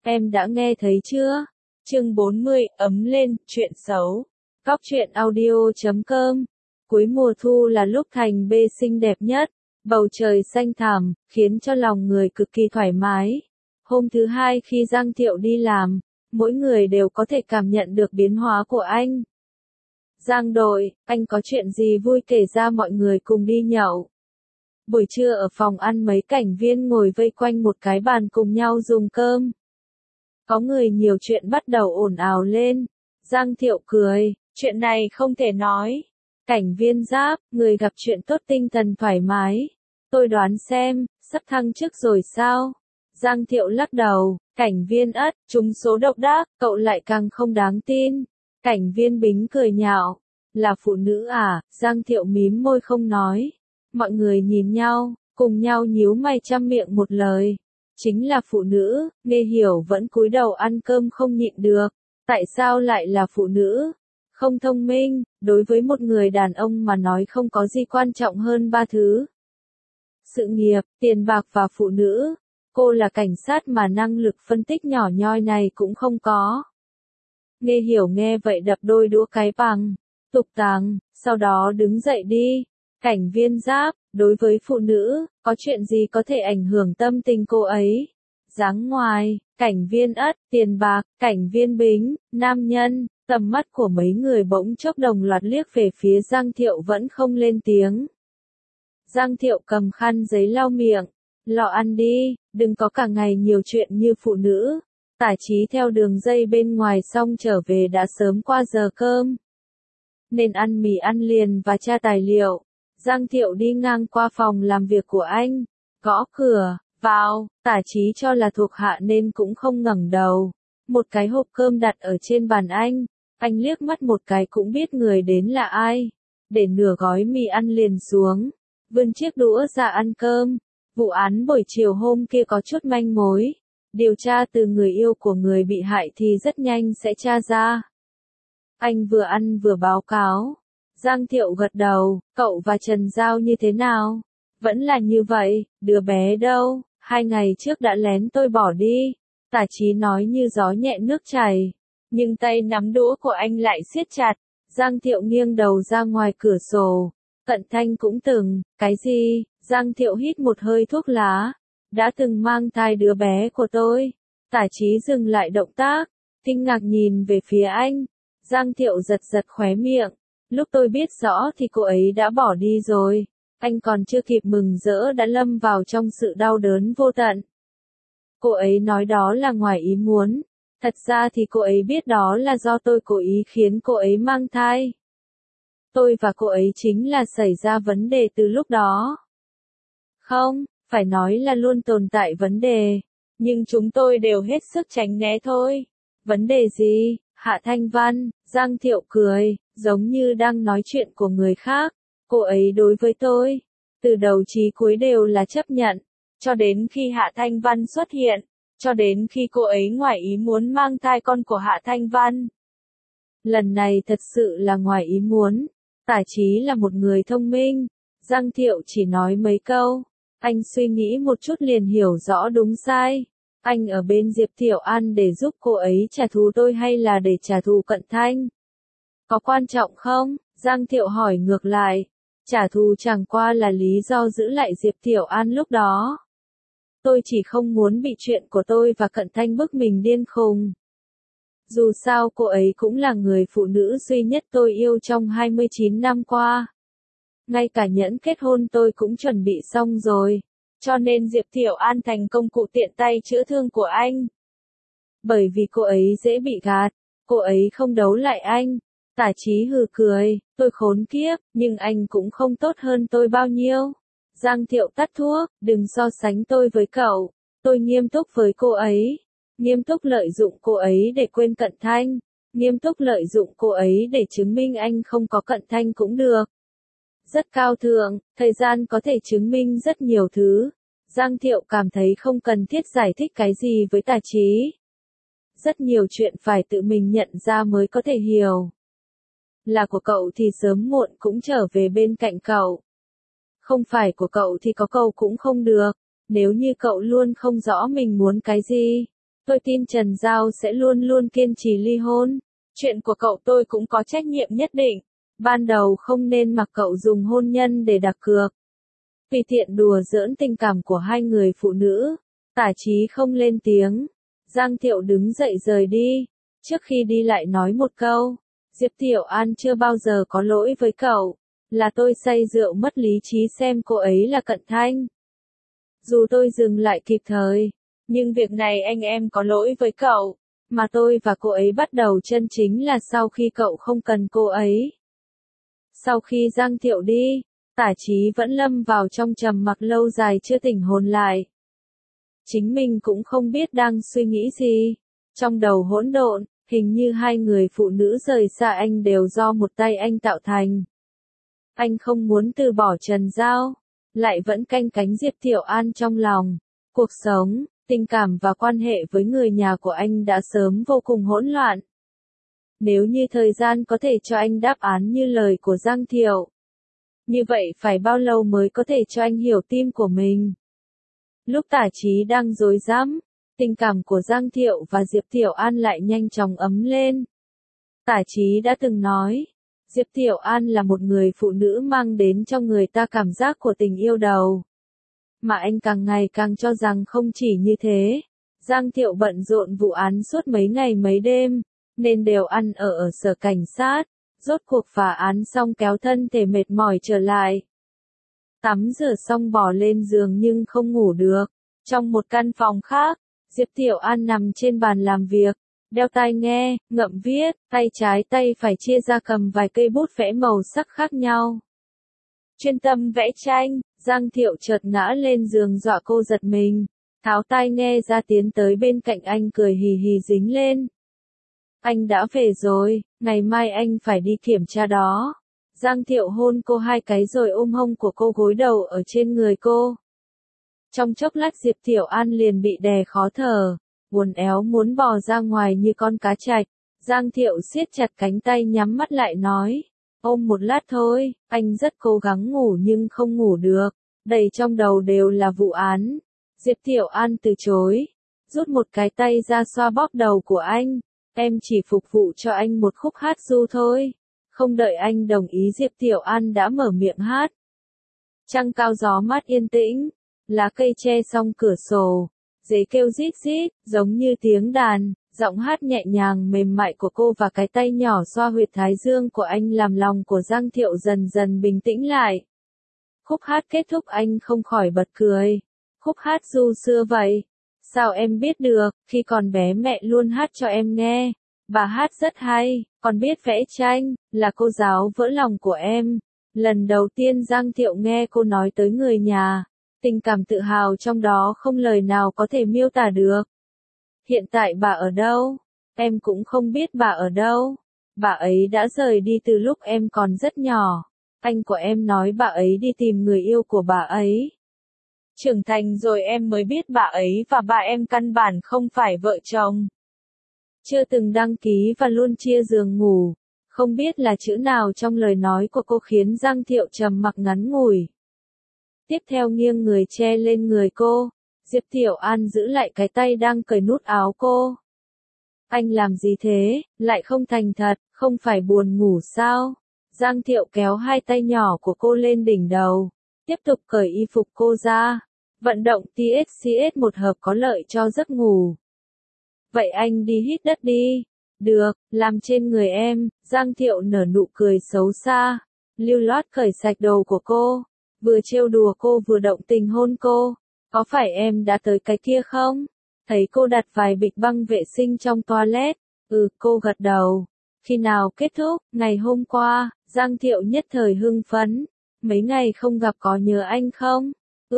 Em đã nghe thấy chưa? Chương 40, ấm lên, chuyện xấu. Góc truyện audio.com. Cuối mùa thu là lúc thành bê xinh đẹp nhất, bầu trời xanh thẳm, khiến cho lòng người cực kỳ thoải mái. Hôm thứ hai khi Giang Thiệu đi làm, mỗi người đều có thể cảm nhận được biến hóa của anh. Giang đội, anh có chuyện gì vui kể ra mọi người cùng đi nhậu. Buổi trưa ở phòng ăn mấy cảnh viên ngồi vây quanh một cái bàn cùng nhau dùng cơm. Có người nhiều chuyện bắt đầu ồn ào lên. Giang Thiệu cười, chuyện này không thể nói. Cảnh viên giáp, người gặp chuyện tốt tinh thần thoải mái. Tôi đoán xem, sắp thăng chức rồi sao? Giang Thiệu lắc đầu, cảnh viên ất, trúng số độc đắc, cậu lại càng không đáng tin. Cảnh viên Bính cười nhạo, là phụ nữ à? Giang Thiệu mím môi không nói. Mọi người nhìn nhau, cùng nhau nhíu mày trăm miệng một lời. Chính là phụ nữ. Nghe Hiểu vẫn cúi đầu ăn cơm không nhịn được. Tại sao lại là phụ nữ? Không thông minh, đối với một người đàn ông mà nói không có gì quan trọng hơn ba thứ. Sự nghiệp, tiền bạc và phụ nữ. Cô là cảnh sát mà năng lực phân tích nhỏ nhoi này cũng không có. Nghe Hiểu nghe vậy đập đôi đũa cái bằng. Tục tằng, sau đó đứng dậy đi. Cảnh viên giáp, đối với phụ nữ, có chuyện gì có thể ảnh hưởng tâm tình cô ấy? Dáng ngoài, cảnh viên ất, tiền bạc, cảnh viên Bính, nam nhân, tầm mắt của mấy người bỗng chốc đồng loạt liếc về phía Giang Thiệu vẫn không lên tiếng. Giang Thiệu cầm khăn giấy lau miệng, lọ ăn đi, đừng có cả ngày nhiều chuyện như phụ nữ. Tả Chí theo đường dây bên ngoài xong trở về đã sớm qua giờ cơm. Nên ăn mì ăn liền và tra tài liệu. Giang Thiệu đi ngang qua phòng làm việc của anh, gõ cửa, vào. Tả Chí cho là thuộc hạ nên cũng không ngẩng đầu. Một cái hộp cơm đặt ở trên bàn anh liếc mắt một cái cũng biết người đến là ai. Để nửa gói mì ăn liền xuống, vươn chiếc đũa ra ăn cơm. Vụ án buổi chiều hôm kia có chút manh mối. Điều tra từ người yêu của người bị hại thì rất nhanh sẽ tra ra. Anh vừa ăn vừa báo cáo. Giang Thiệu gật đầu, cậu và Trần Giao như thế nào? Vẫn là như vậy, đứa bé đâu? 2 ngày trước đã lén tôi bỏ đi. Tả Chí nói như gió nhẹ nước chảy. Nhưng tay nắm đũa của anh lại siết chặt. Giang Thiệu nghiêng đầu ra ngoài cửa sổ. Cận Thanh cũng từng, cái gì? Giang Thiệu hít một hơi thuốc lá. Đã từng mang thai đứa bé của tôi. Tả Chí dừng lại động tác, kinh ngạc nhìn về phía anh. Giang Thiệu giật giật khóe miệng. Lúc tôi biết rõ thì cô ấy đã bỏ đi rồi. Anh còn chưa kịp mừng rỡ đã lâm vào trong sự đau đớn vô tận. Cô ấy nói đó là ngoài ý muốn. Thật ra thì cô ấy biết đó là do tôi cố ý khiến cô ấy mang thai. Tôi và cô ấy chính là xảy ra vấn đề từ lúc đó. Không, phải nói là luôn tồn tại vấn đề. Nhưng chúng tôi đều hết sức tránh né thôi. Vấn đề gì? Hạ Thanh Văn. Giang Thiệu cười, giống như đang nói chuyện của người khác. Cô ấy đối với tôi, từ đầu chí cuối đều là chấp nhận. Cho đến khi Hạ Thanh Văn xuất hiện. Cho đến khi cô ấy ngoài ý muốn mang thai con của Hạ Thanh Văn. Lần này thật sự là ngoài ý muốn. Tả Chí là một người thông minh. Giang Thiệu chỉ nói mấy câu. Anh suy nghĩ một chút liền hiểu rõ đúng sai. Anh ở bên Diệp Thiệu An để giúp cô ấy trả thù tôi hay là để trả thù Cận Thanh? Có quan trọng không? Giang Thiệu hỏi ngược lại. Trả thù chẳng qua là lý do giữ lại Diệp Thiệu An lúc đó. Tôi chỉ không muốn bị chuyện của tôi và Cận Thanh bức mình điên khùng. Dù sao cô ấy cũng là người phụ nữ duy nhất tôi yêu trong 29 năm qua. Ngay cả nhẫn kết hôn tôi cũng chuẩn bị xong rồi. Cho nên Diệp Thiệu An thành công cụ tiện tay chữa thương của anh. Bởi vì cô ấy dễ bị gạt. Cô ấy không đấu lại anh. Tả Chí hừ cười, tôi khốn kiếp, nhưng anh cũng không tốt hơn tôi bao nhiêu. Giang Thiệu tắt thuốc, đừng so sánh tôi với cậu. Tôi nghiêm túc với cô ấy. Nghiêm túc lợi dụng cô ấy để quên Cận Thanh. Nghiêm túc lợi dụng cô ấy để chứng minh anh không có Cận Thanh cũng được. Rất cao thượng, thời gian có thể chứng minh rất nhiều thứ. Giang Thiệu cảm thấy không cần thiết giải thích cái gì với Tả Chí. Rất nhiều chuyện phải tự mình nhận ra mới có thể hiểu. Là của cậu thì sớm muộn cũng trở về bên cạnh cậu. Không phải của cậu thì có cậu cũng không được. Nếu như cậu luôn không rõ mình muốn cái gì, Tôi tin Trần Giao sẽ luôn luôn kiên trì ly hôn. Chuyện của cậu tôi cũng có trách nhiệm nhất định. Ban đầu không nên mặc cậu dùng hôn nhân để đặt cược. Vì tiện đùa giỡn tình cảm của hai người phụ nữ, Tả Chí không lên tiếng. Giang Thiệu đứng dậy rời đi. Trước khi đi lại nói một câu. Diệp Tiểu An chưa bao giờ có lỗi với cậu. Là tôi say rượu mất lý trí xem cô ấy là Cận Thanh. Dù tôi dừng lại kịp thời, nhưng việc này anh em có lỗi với cậu. Mà tôi và cô ấy bắt đầu chân chính là sau khi cậu không cần cô ấy. Sau khi Giang Thiệu đi, Tả Chí vẫn lâm vào trong trầm mặc lâu dài chưa tỉnh hồn lại. Chính mình cũng không biết đang suy nghĩ gì. Trong đầu hỗn độn, hình như hai người phụ nữ rời xa anh đều do một tay anh tạo thành. Anh không muốn từ bỏ Trần Giao, lại vẫn canh cánh Diệp Tiểu An trong lòng. Cuộc sống, tình cảm và quan hệ với người nhà của anh đã sớm vô cùng hỗn loạn. Nếu như thời gian có thể cho anh đáp án như lời của Giang Thiệu, như vậy phải bao lâu mới có thể cho anh hiểu tim của mình? Lúc Tả Chí đang rối rắm, tình cảm của Giang Thiệu và Diệp Tiểu An lại nhanh chóng ấm lên. Tả Chí đã từng nói, Diệp Tiểu An là một người phụ nữ mang đến cho người ta cảm giác của tình yêu đầu. Mà anh càng ngày càng cho rằng không chỉ như thế. Giang Thiệu bận rộn vụ án suốt mấy ngày mấy đêm, nên đều ăn ở sở cảnh sát. Rốt cuộc phá án xong kéo thân thể mệt mỏi trở lại. Tắm rửa xong bỏ lên giường nhưng không ngủ được. Trong một căn phòng khác, Diệp Tiểu An nằm trên bàn làm việc, đeo tai nghe, ngậm viết, tay trái tay phải chia ra cầm vài cây bút vẽ màu sắc khác nhau. Chuyên tâm vẽ tranh, Giang Thiệu chợt ngã lên giường dọa cô giật mình, tháo tai nghe ra tiến tới bên cạnh anh cười hì hì dính lên. Anh đã về rồi, ngày mai anh phải đi kiểm tra đó. Giang Thiệu hôn cô hai cái rồi ôm hông của cô gối đầu ở trên người cô. Trong chốc lát Diệp Tiểu An liền bị đè khó thở, uốn éo muốn bò ra ngoài như con cá trạch. Giang Thiệu siết chặt cánh tay nhắm mắt lại nói, ôm một lát thôi, anh rất cố gắng ngủ nhưng không ngủ được, đầy trong đầu đều là vụ án. Diệp Tiểu An từ chối, rút một cái tay ra xoa bóp đầu của anh, em chỉ phục vụ cho anh một khúc hát ru thôi. Không đợi anh đồng ý Diệp Tiểu An đã mở miệng hát. Trăng cao gió mát yên tĩnh, lá cây che song cửa sổ, dế kêu rít rít, giống như tiếng đàn, giọng hát nhẹ nhàng mềm mại của cô và cái tay nhỏ xoa huyệt thái dương của anh làm lòng của Giang Thiệu dần dần bình tĩnh lại. Khúc hát kết thúc anh không khỏi bật cười. Khúc hát ru xưa vậy. Sao em biết được, khi còn bé mẹ luôn hát cho em nghe. Bà hát rất hay, còn biết vẽ tranh, là cô giáo vỡ lòng của em. Lần đầu tiên Giang Thiệu nghe cô nói tới người nhà, tình cảm tự hào trong đó không lời nào có thể miêu tả được. Hiện tại bà ở đâu? Em cũng không biết bà ở đâu. Bà ấy đã rời đi từ lúc em còn rất nhỏ. Anh của em nói bà ấy đi tìm người yêu của bà ấy. Trưởng thành rồi em mới biết bà ấy và bà em căn bản không phải vợ chồng. Chưa từng đăng ký và luôn chia giường ngủ. Không biết là chữ nào trong lời nói của cô khiến Giang Thiệu trầm mặc ngắn ngủi. Tiếp theo nghiêng người che lên người cô. Diệp Tiểu An giữ lại cái tay đang cởi nút áo cô. Anh làm gì thế, lại không thành thật, không phải buồn ngủ sao? Giang Thiệu kéo hai tay nhỏ của cô lên đỉnh đầu. Tiếp tục cởi y phục cô ra. Vận động TSCS một hợp có lợi cho giấc ngủ. Vậy anh đi hít đất đi. Được, làm trên người em. Giang Thiệu nở nụ cười xấu xa. Lưu loát cởi sạch đồ của cô. Vừa trêu đùa cô vừa động tình hôn cô. Có phải em đã tới cái kia không? Thấy cô đặt vài bịch băng vệ sinh trong toilet. Cô gật đầu. Khi nào kết thúc? Ngày hôm qua. Giang Thiệu nhất thời hưng phấn. Mấy ngày không gặp có nhớ anh không?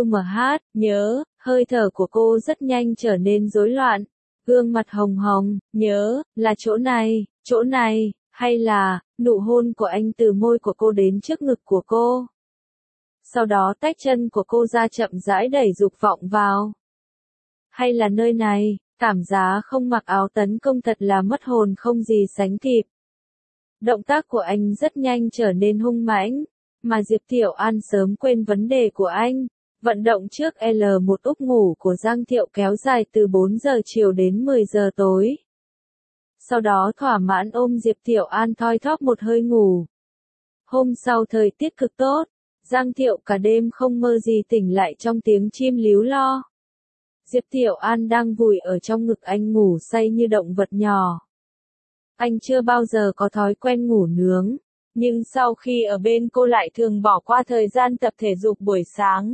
Nhớ. Hơi thở của cô rất nhanh trở nên rối loạn. Gương mặt hồng hồng. Nhớ, là chỗ này, hay là, nụ hôn của anh từ môi của cô đến trước ngực của cô. Sau đó tách chân của cô ra chậm rãi đẩy dục vọng vào. Hay là nơi này, cảm giác không mặc áo tấn công thật là mất hồn không gì sánh kịp. Động tác của anh rất nhanh trở nên hung mãnh, mà Diệp Tiểu An sớm quên vấn đề của anh. Vận động trước L1 úp ngủ của Giang Thiệu kéo dài từ 4 giờ chiều đến 10 giờ tối. Sau đó thỏa mãn ôm Diệp Tiểu An thoi thóp một hơi ngủ. Hôm sau thời tiết cực tốt, Giang Thiệu cả đêm không mơ gì tỉnh lại trong tiếng chim líu lo. Diệp Tiểu An đang vùi ở trong ngực anh ngủ say như động vật nhỏ. Anh chưa bao giờ có thói quen ngủ nướng, nhưng sau khi ở bên cô lại thường bỏ qua thời gian tập thể dục buổi sáng.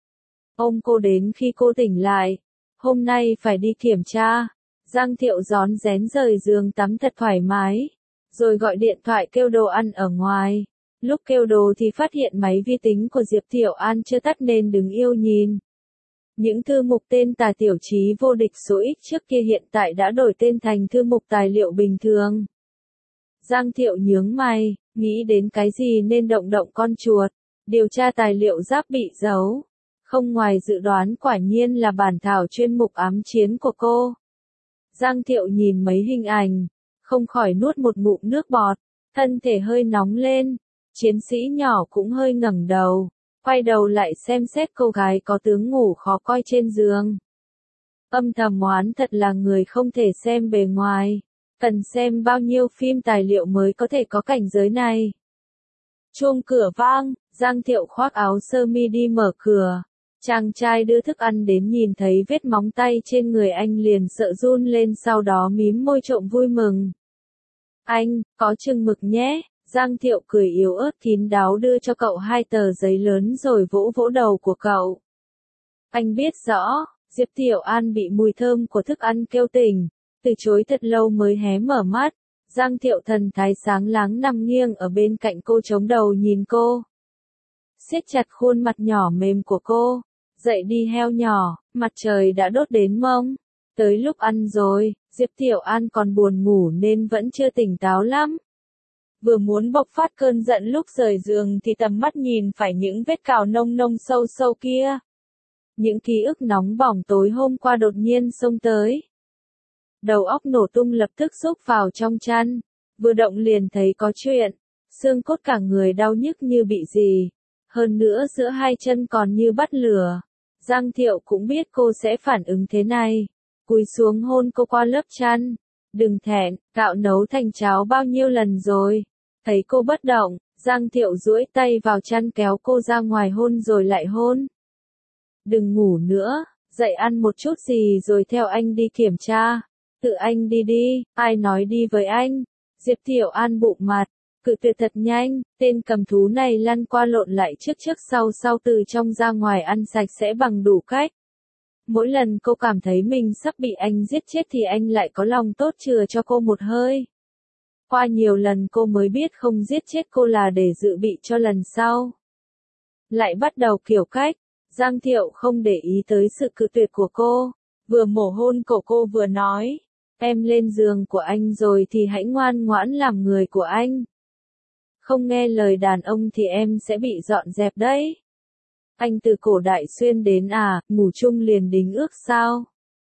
Ôm cô đến khi cô tỉnh lại. Hôm nay phải đi kiểm tra. Giang Thiệu rón rén rời giường tắm thật thoải mái, rồi gọi điện thoại kêu đồ ăn ở ngoài. Lúc kêu đồ thì phát hiện máy vi tính của Diệp Tiểu An chưa tắt nên đứng yêu nhìn. Những thư mục tên Tà Tiểu Chí vô địch số X trước kia hiện tại đã đổi tên thành thư mục tài liệu bình thường. Giang Thiệu nhướng mày, nghĩ đến cái gì nên động động con chuột, điều tra tài liệu giáp bị giấu. Không ngoài dự đoán quả nhiên là bản thảo chuyên mục ám chiến của cô. Giang Thiệu nhìn mấy hình ảnh, không khỏi nuốt một ngụm nước bọt, thân thể hơi nóng lên, chiến sĩ nhỏ cũng hơi ngẩng đầu, quay đầu lại xem xét cô gái có tướng ngủ khó coi trên giường. Âm thầm oán thật là người không thể xem bề ngoài, cần xem bao nhiêu phim tài liệu mới có thể có cảnh giới này. Chuông cửa vang, Giang Thiệu khoác áo sơ mi đi mở cửa. Chàng trai đưa thức ăn đến nhìn thấy vết móng tay trên người anh liền sợ run lên sau đó mím môi trộm vui mừng. Anh, có chừng mực nhé, Giang Thiệu cười yếu ớt kín đáo đưa cho cậu 2 tờ giấy lớn rồi vỗ vỗ đầu của cậu. Anh biết rõ, Diệp Tiểu An bị mùi thơm của thức ăn kêu tỉnh, từ chối thật lâu mới hé mở mắt. Giang Thiệu thần thái sáng láng nằm nghiêng ở bên cạnh cô chống đầu nhìn cô. Siết chặt khuôn mặt nhỏ mềm của cô. Dậy đi heo nhỏ, mặt trời đã đốt đến mông. Tới lúc ăn rồi, Diệp Tiểu An còn buồn ngủ nên vẫn chưa tỉnh táo lắm. Vừa muốn bộc phát cơn giận lúc rời giường thì tầm mắt nhìn phải những vết cào nông nông sâu sâu kia. Những ký ức nóng bỏng tối hôm qua đột nhiên xông tới. Đầu óc nổ tung lập tức rúc vào trong chăn, vừa động liền thấy có chuyện, xương cốt cả người đau nhức như bị gì. Hơn nữa giữa hai chân còn như bắt lửa. Giang Thiệu cũng biết cô sẽ phản ứng thế này. Cúi xuống hôn cô qua lớp chăn. Đừng thẹn, gạo nấu thành cháo bao nhiêu lần rồi. Thấy cô bất động, Giang Thiệu duỗi tay vào chăn kéo cô ra ngoài hôn rồi lại hôn. Đừng ngủ nữa, dậy ăn một chút gì rồi theo anh đi kiểm tra. Tự anh đi đi, ai nói đi với anh. Diệp Tiểu An bụng mặt. Cự tuyệt thật nhanh, tên cầm thú này lăn qua lộn lại trước trước sau sau từ trong ra ngoài ăn sạch sẽ bằng đủ cách. Mỗi lần cô cảm thấy mình sắp bị anh giết chết thì anh lại có lòng tốt chừa cho cô một hơi. Qua nhiều lần cô mới biết không giết chết cô là để dự bị cho lần sau. Lại bắt đầu kiểu cách, Giang Thiệu không để ý tới sự cự tuyệt của cô, vừa mổ hôn cổ cô vừa nói, em lên giường của anh rồi thì hãy ngoan ngoãn làm người của anh. Không nghe lời đàn ông thì em sẽ bị dọn dẹp đấy. Anh từ cổ đại xuyên đến ngủ chung liền đính ước sao?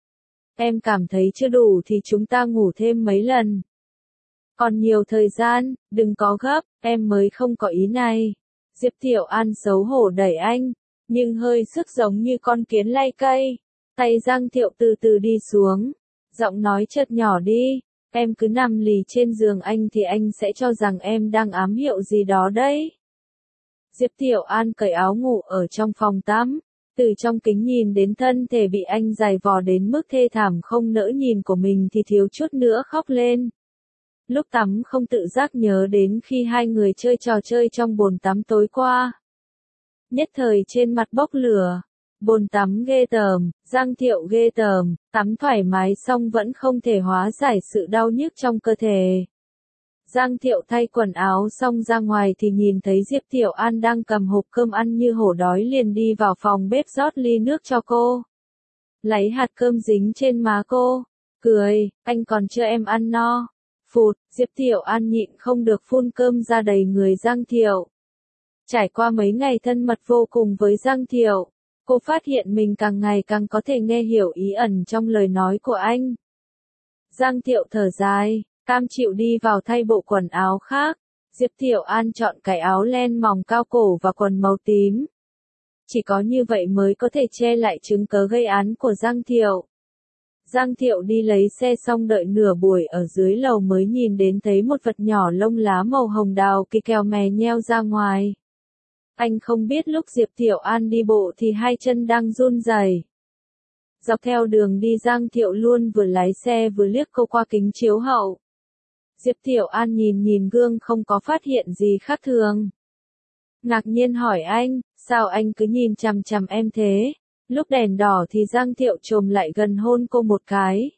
Em cảm thấy chưa đủ thì chúng ta ngủ thêm mấy lần. Còn nhiều thời gian, đừng có gấp, em mới không có ý này. Diệp Tiểu An xấu hổ đẩy anh, nhưng hơi sức giống như con kiến lay cây. Tay Giang Thiệu từ từ đi xuống, giọng nói chợt nhỏ đi. Em cứ nằm lì trên giường anh thì anh sẽ cho rằng em đang ám hiệu gì đó đấy. Diệp Tiểu An cởi áo ngủ ở trong phòng tắm, từ trong kính nhìn đến thân thể bị anh giày vò đến mức thê thảm không nỡ nhìn của mình thì thiếu chút nữa khóc lên. Lúc tắm không tự giác nhớ đến khi hai người chơi trò chơi trong bồn tắm tối qua. Nhất thời trên mặt bốc lửa. Bồn tắm ghê tởm, Giang Thiệu ghê tởm, tắm thoải mái xong vẫn không thể hóa giải sự đau nhức trong cơ thể. Giang Thiệu thay quần áo xong ra ngoài thì nhìn thấy Diệp Tiểu An đang cầm hộp cơm ăn như hổ đói liền đi vào phòng bếp rót ly nước cho cô. Lấy hạt cơm dính trên má cô, cười, anh còn chưa em ăn no. Phụt, Diệp Tiểu An nhịn không được phun cơm ra đầy người Giang Thiệu. Trải qua mấy ngày thân mật vô cùng với Giang Thiệu, cô phát hiện mình càng ngày càng có thể nghe hiểu ý ẩn trong lời nói của anh. Giang Thiệu thở dài, cam chịu đi vào thay bộ quần áo khác. Diệp Tiểu An chọn cái áo len mỏng cao cổ và quần màu tím. Chỉ có như vậy mới có thể che lại chứng cớ gây án của Giang Thiệu. Giang Thiệu đi lấy xe xong đợi nửa buổi ở dưới lầu mới nhìn đến thấy một vật nhỏ lông lá màu hồng đào kỳ kèo mè nheo ra ngoài. Anh không biết lúc Diệp Thiệu An đi bộ thì hai chân đang run rẩy. Dọc theo đường đi Giang Thiệu luôn vừa lái xe vừa liếc cô qua kính chiếu hậu. Diệp Thiệu An nhìn gương không có phát hiện gì khác thường. Ngạc nhiên hỏi anh, sao anh cứ nhìn chằm chằm em thế? Lúc đèn đỏ thì Giang Thiệu chồm lại gần hôn cô một cái.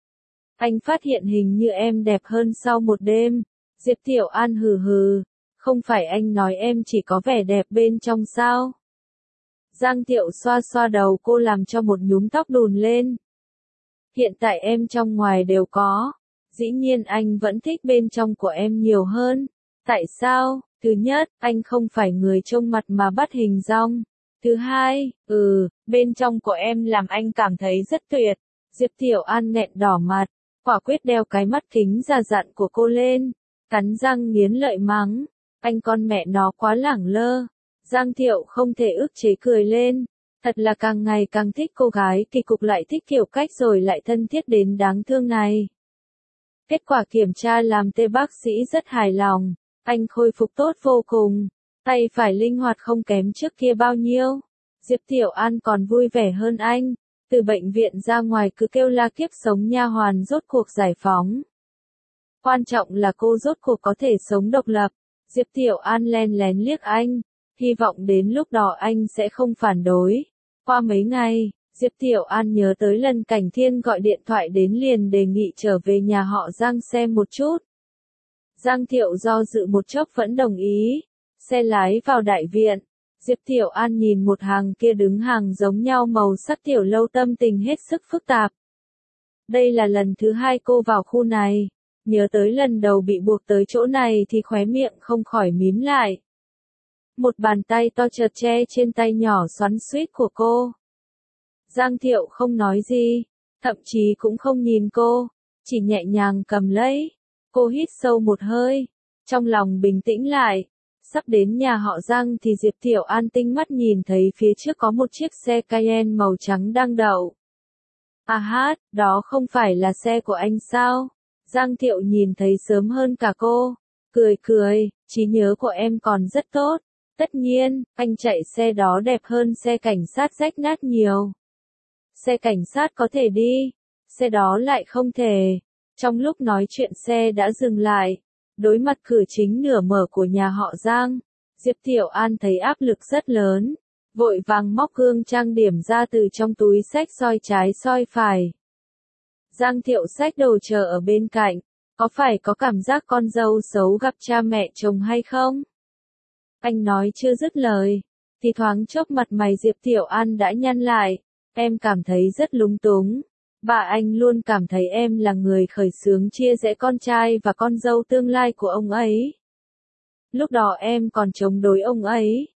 Anh phát hiện hình như em đẹp hơn sau một đêm. Diệp Thiệu An hừ hừ, không phải anh nói em chỉ có vẻ đẹp bên trong sao? Giang Thiệu xoa xoa đầu cô làm cho một nhúm tóc đùn lên. Hiện tại em trong ngoài đều có. Dĩ nhiên anh vẫn thích bên trong của em nhiều hơn. Tại sao? Thứ nhất, anh không phải người trông mặt mà bắt hình dong. Thứ hai, bên trong của em làm anh cảm thấy rất tuyệt. Diệp Thiệu An nghẹn đỏ mặt, quả quyết đeo cái mắt kính già dặn của cô lên, cắn răng nghiến lợi mắng, anh con mẹ nó quá lẳng lơ. Giang Thiệu không thể ức chế cười lên, thật là càng ngày càng thích cô gái kỳ cục lại thích kiểu cách rồi lại thân thiết đến đáng thương này. Kết quả kiểm tra làm tê bác sĩ rất hài lòng, anh khôi phục tốt vô cùng, tay phải linh hoạt không kém trước kia bao nhiêu. Diệp Thiệu An còn vui vẻ hơn anh, từ bệnh viện ra ngoài cứ kêu la kiếp sống nha hoàn rốt cuộc giải phóng. Quan trọng là cô rốt cuộc có thể sống độc lập. Diệp Thiệu An len lén liếc anh, hy vọng đến lúc đó anh sẽ không phản đối. Qua mấy ngày, Diệp Thiệu An nhớ tới lần Cảnh Thiên gọi điện thoại đến liền đề nghị trở về nhà họ Giang xem một chút. Giang Thiệu do dự một chốc vẫn đồng ý, xe lái vào đại viện. Diệp Thiệu An nhìn một hàng kia đứng hàng giống nhau màu sắc tiểu lâu tâm tình hết sức phức tạp. Đây là lần thứ hai cô vào khu này, nhớ tới lần đầu bị buộc tới chỗ này thì khóe miệng không khỏi mím lại. Một bàn tay to chợt che trên tay nhỏ xoắn xuýt của cô. Giang Thiệu không nói gì, thậm chí cũng không nhìn cô, chỉ nhẹ nhàng cầm lấy. Cô hít sâu một hơi, trong lòng bình tĩnh lại. Sắp đến nhà họ Giang thì Diệp Thiệu An tinh mắt nhìn thấy phía trước có một chiếc xe Cayenne màu trắng đang đậu. À hát, đó không phải là xe của anh sao? Giang Thiệu nhìn thấy sớm hơn cả cô, cười, trí nhớ của em còn rất tốt. Tất nhiên, anh chạy xe đó đẹp hơn xe cảnh sát rách nát nhiều. Xe cảnh sát có thể đi, xe đó lại không thể. Trong lúc nói chuyện xe đã dừng lại. Đối mặt cửa chính nửa mở của nhà họ Giang, Diệp Thiệu An thấy áp lực rất lớn, vội vàng móc gương trang điểm ra từ trong túi xách soi trái soi phải. Giang Thiệu xách đồ chờ ở bên cạnh, có phải có cảm giác con dâu xấu gặp cha mẹ chồng hay không? Anh nói chưa dứt lời, thì thoáng chốc mặt mày Diệp Thiệu An đã nhăn lại, em cảm thấy rất lúng túng. Bà anh luôn cảm thấy em là người khởi xướng chia rẽ con trai và con dâu tương lai của ông ấy. Lúc đó em còn chống đối ông ấy.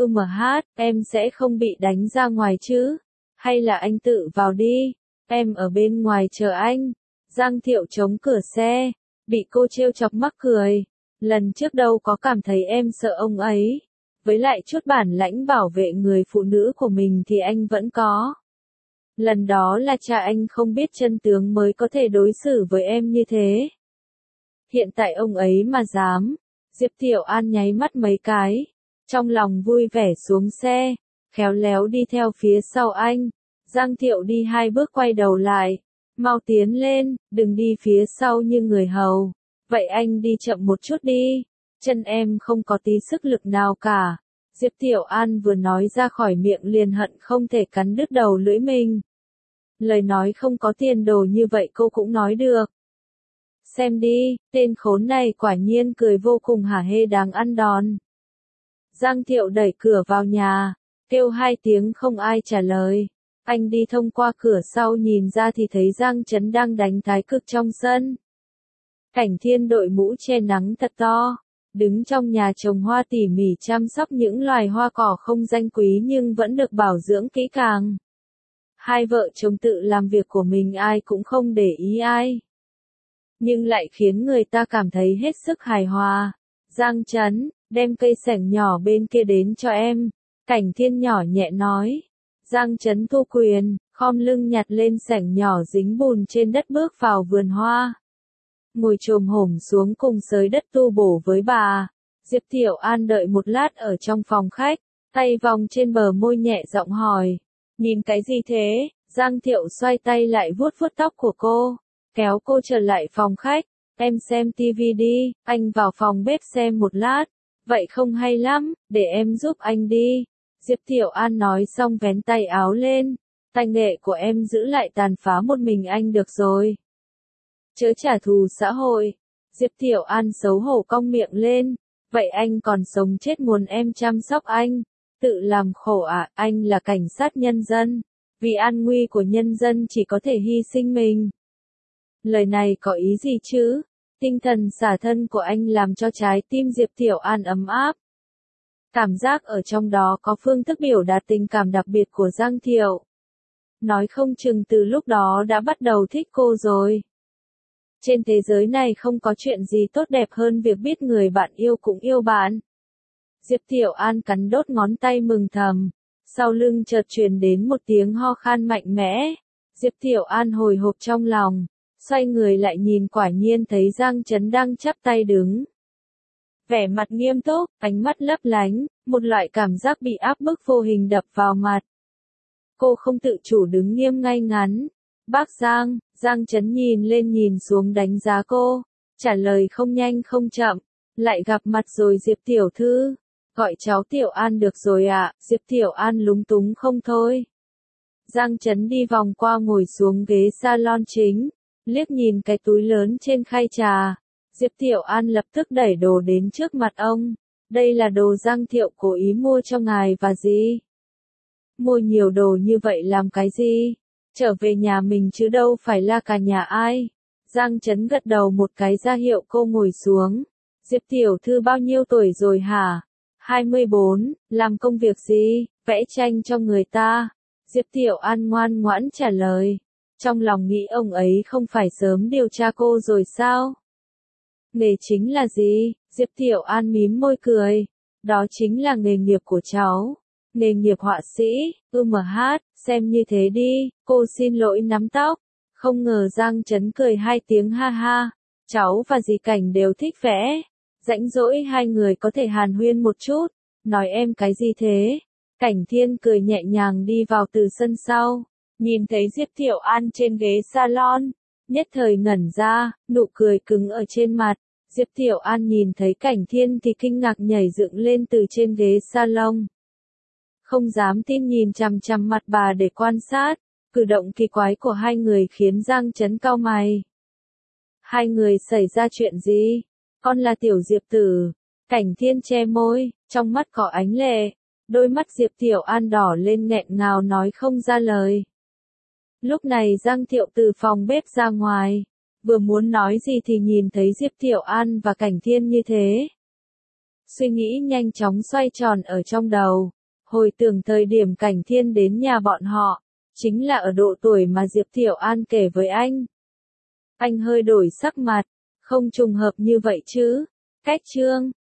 Em sẽ không bị đánh ra ngoài chứ? Hay là anh tự vào đi? Em ở bên ngoài chờ anh. Giang Thiệu chống cửa xe, bị cô trêu chọc mắc cười. Lần trước đâu có cảm thấy em sợ ông ấy. Với lại chút bản lãnh bảo vệ người phụ nữ của mình thì anh vẫn có. Lần đó là cha anh không biết chân tướng mới có thể đối xử với em như thế. Hiện tại ông ấy mà dám. Diệp Thiệu An nháy mắt mấy cái, trong lòng vui vẻ xuống xe, khéo léo đi theo phía sau anh. Giang Thiệu đi 2 bước quay đầu lại, mau tiến lên, đừng đi phía sau như người hầu. Vậy anh đi chậm một chút đi, chân em không có tí sức lực nào cả. Diệp Thiệu An vừa nói ra khỏi miệng liền hận không thể cắn đứt đầu lưỡi mình. Lời nói không có tiền đồ như vậy cô cũng nói được. Xem đi, tên khốn này quả nhiên cười vô cùng hả hê đáng ăn đòn. Giang Thiệu đẩy cửa vào nhà, kêu 2 tiếng không ai trả lời. Anh đi thông qua cửa sau nhìn ra thì thấy Giang Trấn đang đánh thái cực trong sân. Cảnh Thiên đội mũ che nắng thật to, đứng trong nhà trồng hoa tỉ mỉ chăm sóc những loài hoa cỏ không danh quý nhưng vẫn được bảo dưỡng kỹ càng. 2 vợ chồng tự làm việc của mình ai cũng không để ý ai. Nhưng lại khiến người ta cảm thấy hết sức hài hòa. Giang Trấn, đem cây sẻng nhỏ bên kia đến cho em. Cảnh Thiên nhỏ nhẹ nói. Giang Chấn thu quyền, khom lưng nhặt lên sảnh nhỏ dính bùn trên đất bước vào vườn hoa. Ngồi chồm hổm xuống cùng xới đất tu bổ với bà. Diệp Tiểu An đợi một lát ở trong phòng khách, tay vòng trên bờ môi nhẹ giọng hỏi. Nhìn cái gì thế? Giang Thiệu xoay tay lại vuốt vuốt tóc của cô, kéo cô trở lại phòng khách. Em xem tivi đi, anh vào phòng bếp xem một lát. Vậy không hay lắm, để em giúp anh đi. Diệp Tiểu An nói xong vén tay áo lên. Tay nghệ của em giữ lại tàn phá một mình anh được rồi. Chớ trả thù xã hội. Diệp Tiểu An xấu hổ cong miệng lên. Vậy anh còn sống chết muốn em chăm sóc anh. Tự làm khổ à, anh là cảnh sát nhân dân. Vì an nguy của nhân dân chỉ có thể hy sinh mình. Lời này có ý gì chứ? Tinh thần xả thân của anh làm cho trái tim Diệp Tiểu An ấm áp. Cảm giác ở trong đó có phương thức biểu đạt tình cảm đặc biệt của Giang Thiệu. Nói không chừng từ lúc đó đã bắt đầu thích cô rồi. Trên thế giới này không có chuyện gì tốt đẹp hơn việc biết người bạn yêu cũng yêu bạn. Diệp Tiểu An cắn đốt ngón tay mừng thầm. Sau lưng chợt truyền đến một tiếng ho khan mạnh mẽ. Diệp Tiểu An hồi hộp trong lòng. Xoay người lại nhìn quả nhiên thấy Giang Chấn đang chắp tay đứng. Vẻ mặt nghiêm túc, ánh mắt lấp lánh, một loại cảm giác bị áp bức vô hình đập vào mặt. Cô không tự chủ đứng nghiêm ngay ngắn. Bác Giang, Giang Chấn nhìn lên nhìn xuống đánh giá cô, trả lời không nhanh không chậm. Lại gặp mặt rồi Diệp Tiểu Thư. Gọi cháu Tiểu An được rồi ạ. Diệp Tiểu An lúng túng không thôi. Giang Chấn đi vòng qua ngồi xuống ghế salon chính, liếc nhìn cái túi lớn trên khay trà. Diệp Tiểu An lập tức đẩy đồ đến trước mặt ông. Đây là đồ Giang Thiệu cố ý mua cho ngài và gì? Mua nhiều đồ như vậy làm cái gì? Trở về nhà mình chứ đâu phải là cả nhà ai. Giang Chấn gật đầu một cái ra hiệu cô ngồi xuống. Diệp Tiểu Thư bao nhiêu tuổi rồi hả? 24, làm công việc gì? Vẽ tranh cho người ta. Diệp Tiểu An ngoan ngoãn trả lời. Trong lòng nghĩ ông ấy không phải sớm điều tra cô rồi sao? Nghề chính là gì? Diệp Tiểu An mím môi cười. Đó chính là nghề nghiệp của cháu. Nghề nghiệp họa sĩ, hát, xem như thế đi, cô xin lỗi nắm tóc. Không ngờ Giang Chấn cười hai tiếng ha ha. Cháu và dì Cảnh đều thích vẽ. Rãnh rỗi hai người có thể hàn huyên một chút. Nói em cái gì thế? Cảnh Thiên cười nhẹ nhàng đi vào từ sân sau. Nhìn thấy Diệp Tiểu An trên ghế salon. Nhất thời ngẩn ra, nụ cười cứng ở trên mặt. Diệp Tiểu An nhìn thấy Cảnh Thiên thì kinh ngạc nhảy dựng lên từ trên ghế salon. Không dám tin nhìn chằm chằm mặt bà để quan sát. Cử động kỳ quái của hai người khiến Giang Chấn cau mày. Hai người xảy ra chuyện gì? Con là Tiểu Diệp Tử. Cảnh Thiên che môi, trong mắt có ánh lệ. Đôi mắt Diệp Tiểu An đỏ lên nghẹn ngào nói không ra lời. Lúc này Giang Thiệu từ phòng bếp ra ngoài. Vừa muốn nói gì thì nhìn thấy Diệp Tiểu An và Cảnh Thiên như thế. Suy nghĩ nhanh chóng xoay tròn ở trong đầu. Hồi tưởng thời điểm Cảnh Thiên đến nhà bọn họ. Chính là ở độ tuổi mà Diệp Tiểu An kể với anh. Anh hơi đổi sắc mặt. Không trùng hợp như vậy chứ. Cách chương.